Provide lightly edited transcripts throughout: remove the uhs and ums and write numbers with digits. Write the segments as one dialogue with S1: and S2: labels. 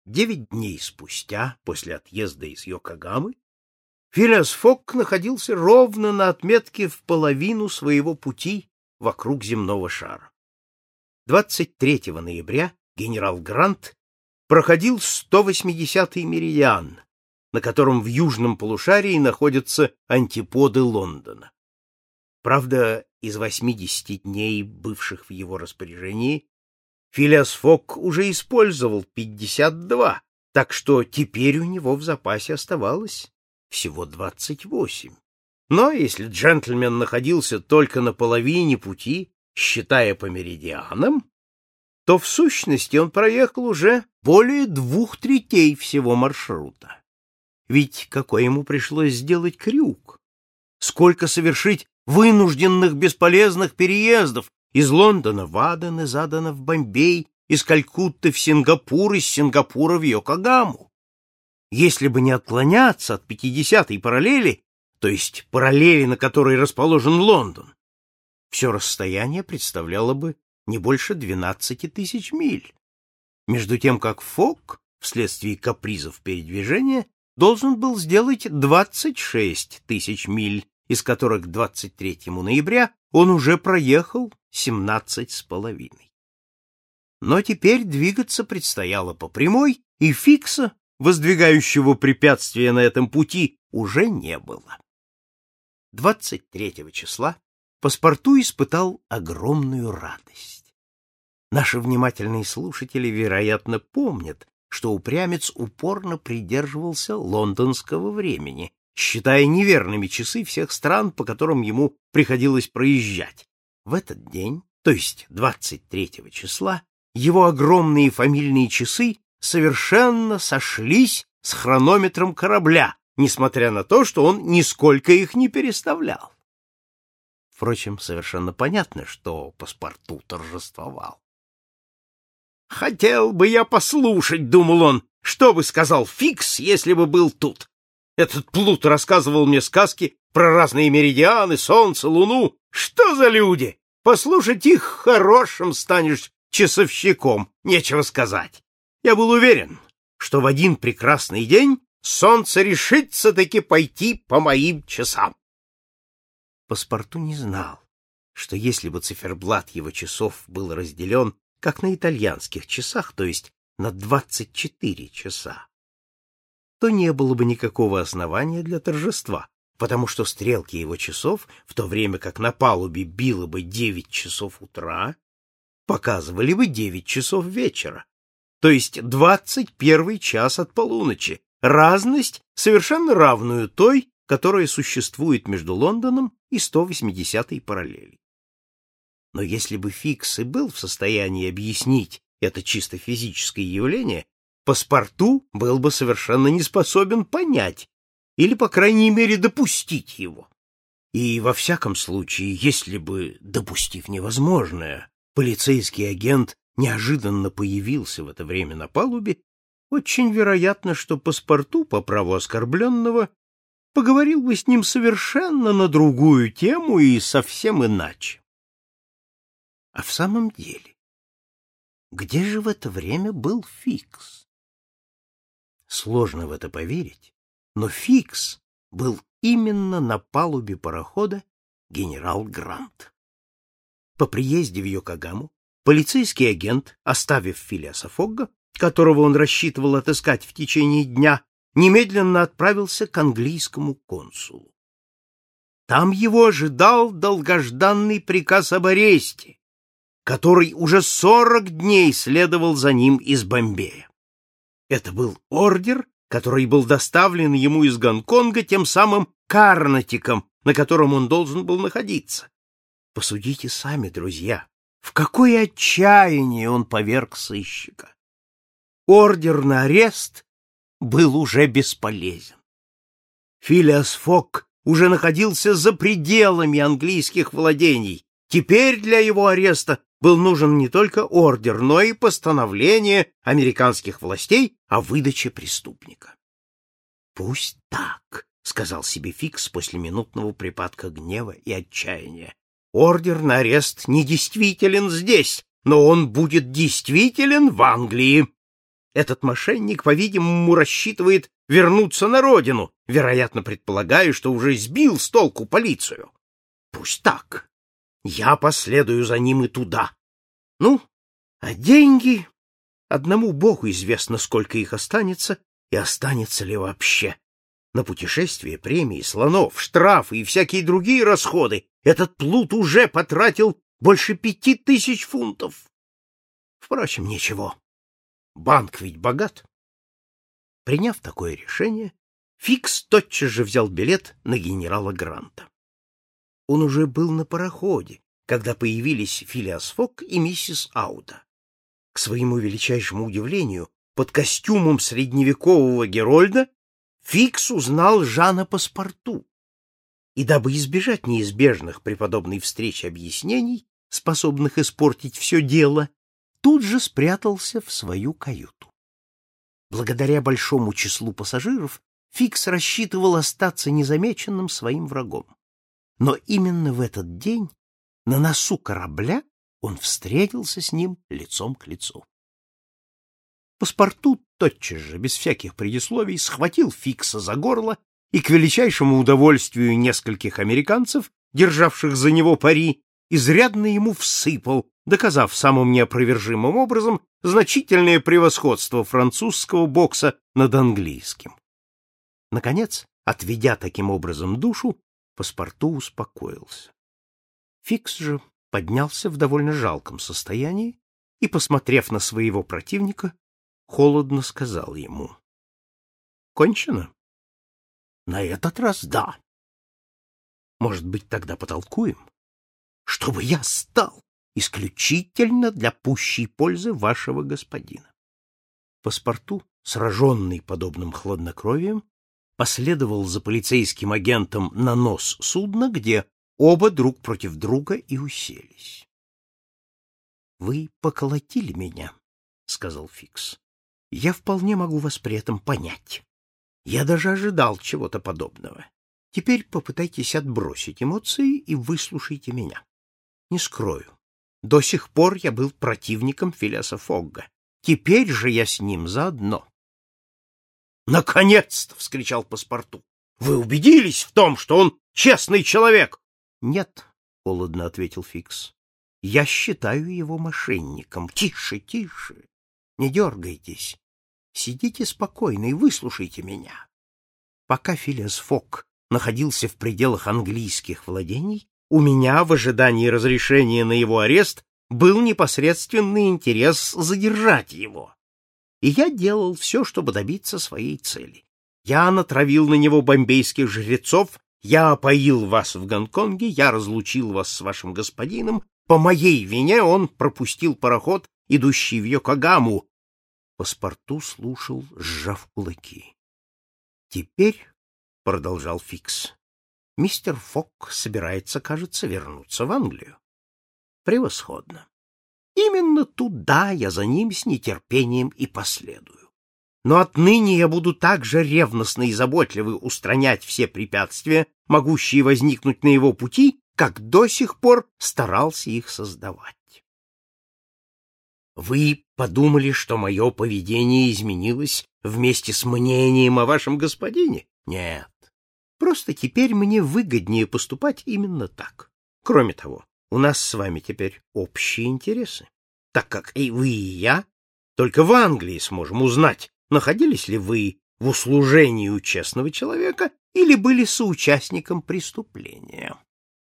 S1: 9 дней спустя, после отъезда из Йокогамы, Филиас Фогг находился ровно на отметке в половину своего пути вокруг земного шара. 23 ноября генерал Грант проходил 180-й меридиан, на котором в южном полушарии находятся антиподы Лондона. Правда, из 80 дней, бывших в его распоряжении, Филиас Фогг уже использовал 52, так что теперь у него в запасе оставалось всего 28. Но если джентльмен находился только на половине пути, считая по меридианам, то в сущности он проехал уже более 2/3 всего маршрута. Ведь какой ему пришлось сделать крюк? Сколько совершить вынужденных бесполезных переездов из Лондона в Аден, из Адена в Бомбей, из Калькутты в Сингапур, из Сингапура в Йокогаму. Если бы не отклоняться от 50-й параллели, то есть параллели, на которой расположен Лондон, все расстояние представляло бы не больше 12 тысяч миль, между тем как Фогг, вследствие капризов передвижения, должен был сделать 26 тысяч миль, из которых к 23 ноября он уже проехал 17,5. Но теперь двигаться предстояло по прямой, и Фикса, воздвигающего препятствия на этом пути, уже не было. 23 числа паспорту испытал огромную радость. Наши внимательные слушатели, вероятно, помнят, что упрямец упорно придерживался лондонского времени, считая неверными часы всех стран, по которым ему приходилось проезжать. В этот день, то есть 23 числа, его огромные фамильные часы совершенно сошлись с хронометром корабля, несмотря на то, что он нисколько их не переставлял. Впрочем, совершенно понятно, что паспорту торжествовал. «Хотел бы я послушать, — думал он, — что бы сказал Фикс, если бы был тут. Этот плут рассказывал мне сказки про разные меридианы, солнце, луну. Что за люди? Послушать их хорошим станешь часовщиком, нечего сказать. Я был уверен, что в один прекрасный день солнце решится таки пойти по моим часам». Паспорту не знал, что если бы циферблат его часов был разделен, как на итальянских часах, то есть на 24 часа, то не было бы никакого основания для торжества, потому что стрелки его часов, в то время как на палубе било бы 9 часов утра, показывали бы 9 часов вечера, то есть 21 час от полуночи, разность, совершенно равную той, которая существует между Лондоном и 180-й параллелью. Но если бы Фикс и был в состоянии объяснить это чисто физическое явление, паспорту был бы совершенно не способен понять или, по крайней мере, допустить его. И во всяком случае, если бы, допустив невозможное, полицейский агент неожиданно появился в это время на палубе, очень вероятно, что паспорту, по праву оскорбленного, поговорил бы с ним совершенно на другую тему и совсем иначе. А в самом деле, где же в это время был Фикс? Сложно в это поверить, но Фикс был именно на палубе парохода «Генерал Грант». По приезде в Йокогаму полицейский агент, оставив Филиаса Фогга, которого он рассчитывал отыскать в течение дня, немедленно отправился к английскому консулу. Там его ожидал долгожданный приказ об аресте, который уже 40 дней следовал за ним из Бомбея. Это был ордер, который был доставлен ему из Гонконга тем самым Карнатиком, на котором он должен был находиться. Посудите сами, друзья, в какое отчаяние он поверг сыщика. Ордер на арест был уже бесполезен. Филиас Фогг уже находился за пределами английских владений. Теперь для его ареста был нужен не только ордер, но и постановление американских властей о выдаче преступника. «Пусть так», — сказал себе Фикс после минутного припадка гнева и отчаяния. «Ордер на арест недействителен здесь, но он будет действителен в Англии. Этот мошенник, по-видимому, рассчитывает вернуться на родину, вероятно, предполагая, что уже сбил с толку полицию. Пусть так. Я последую за ним и туда. Ну, а деньги... Одному Богу известно, сколько их останется, и останется ли вообще. На путешествия, премии, слонов, штрафы и всякие другие расходы этот плут уже потратил больше 5000 фунтов. Впрочем, ничего. Банк ведь богат. Приняв такое решение, Фикс тотчас же взял билет на генерала Гранта. Он уже был на пароходе, когда появились Филиас Фок и миссис Ауда. К своему величайшему удивлению, под костюмом средневекового Герольда Фикс узнал Жана Паспарту, и дабы избежать неизбежных при подобной встрече объяснений, способных испортить все дело, тут же спрятался в свою каюту. Благодаря большому числу пассажиров Фикс рассчитывал остаться незамеченным своим врагом. Но именно в этот день на носу корабля он встретился с ним лицом к лицу. Паспарту тотчас же, без всяких предисловий, схватил Фикса за горло и, к величайшему удовольствию нескольких американцев, державших за него пари, изрядно ему всыпал, доказав самым неопровержимым образом значительное превосходство французского бокса над английским. Наконец, отведя таким образом душу, Паспарту успокоился. Фикс же поднялся в довольно жалком состоянии и, посмотрев на своего противника, холодно сказал ему: «Кончено?» «На этот раз да». «Может быть, тогда потолкуем? Чтобы я стал исключительно для пущей пользы вашего господина». Паспарту, сраженный подобным хладнокровием, последовал за полицейским агентом на нос судна, где оба друг против друга и уселись. — Вы поколотили меня, — сказал Фикс. — Я вполне могу вас при этом понять. Я даже ожидал чего-то подобного. Теперь попытайтесь отбросить эмоции и выслушайте меня. Не скрою, до сих пор я был противником Филиаса Фогга. Теперь же я с ним заодно. «Наконец-то!» — вскричал Паспарту. «Вы убедились в том, что он честный человек?» «Нет», — холодно ответил Фикс. «Я считаю его мошенником». «Тише, тише! Не дергайтесь. Сидите спокойно и выслушайте меня. Пока Филиас Фок находился в пределах английских владений, у меня в ожидании разрешения на его арест был непосредственный интерес задержать его. И я делал все, чтобы добиться своей цели. Я натравил на него бомбейских жрецов, я опоил вас в Гонконге, я разлучил вас с вашим господином. По моей вине он пропустил пароход, идущий в Йокогаму. Паспарту слушал, сжав кулаки. Теперь, — продолжал Фикс, — мистер Фок собирается, кажется, вернуться в Англию. Превосходно. Именно туда я за ним с нетерпением и последую. Но отныне я буду так же ревностно и заботливо устранять все препятствия, могущие возникнуть на его пути, как до сих пор старался их создавать. Вы подумали, что мое поведение изменилось вместе с мнением о вашем господине? Нет. Просто теперь мне выгоднее поступать именно так. Кроме того, у нас с вами теперь общие интересы, так как и вы, и я только в Англии сможем узнать, находились ли вы в услужении у честного человека или были соучастником преступления.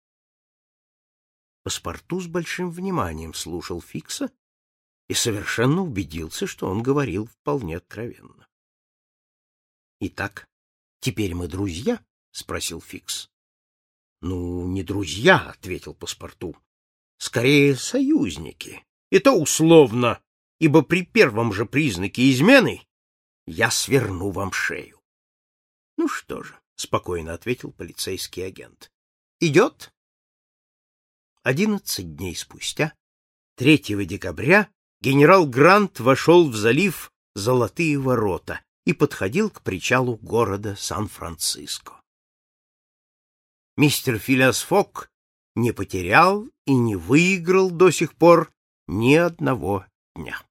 S1: Паспарту с большим вниманием слушал Фикса и совершенно убедился, что он говорил вполне откровенно. — Итак, теперь мы друзья? — спросил Фикс. — Ну, не друзья, — ответил Паспарту, — скорее союзники. И то условно, ибо при первом же признаке измены я сверну вам шею. — Ну что же, — спокойно ответил полицейский агент. — Идет? 11 дней спустя, 3 декабря, генерал Грант вошел в залив Золотые ворота и подходил к причалу города Сан-Франциско. Мистер Филиас Фок не потерял и не выиграл до сих пор ни одного дня.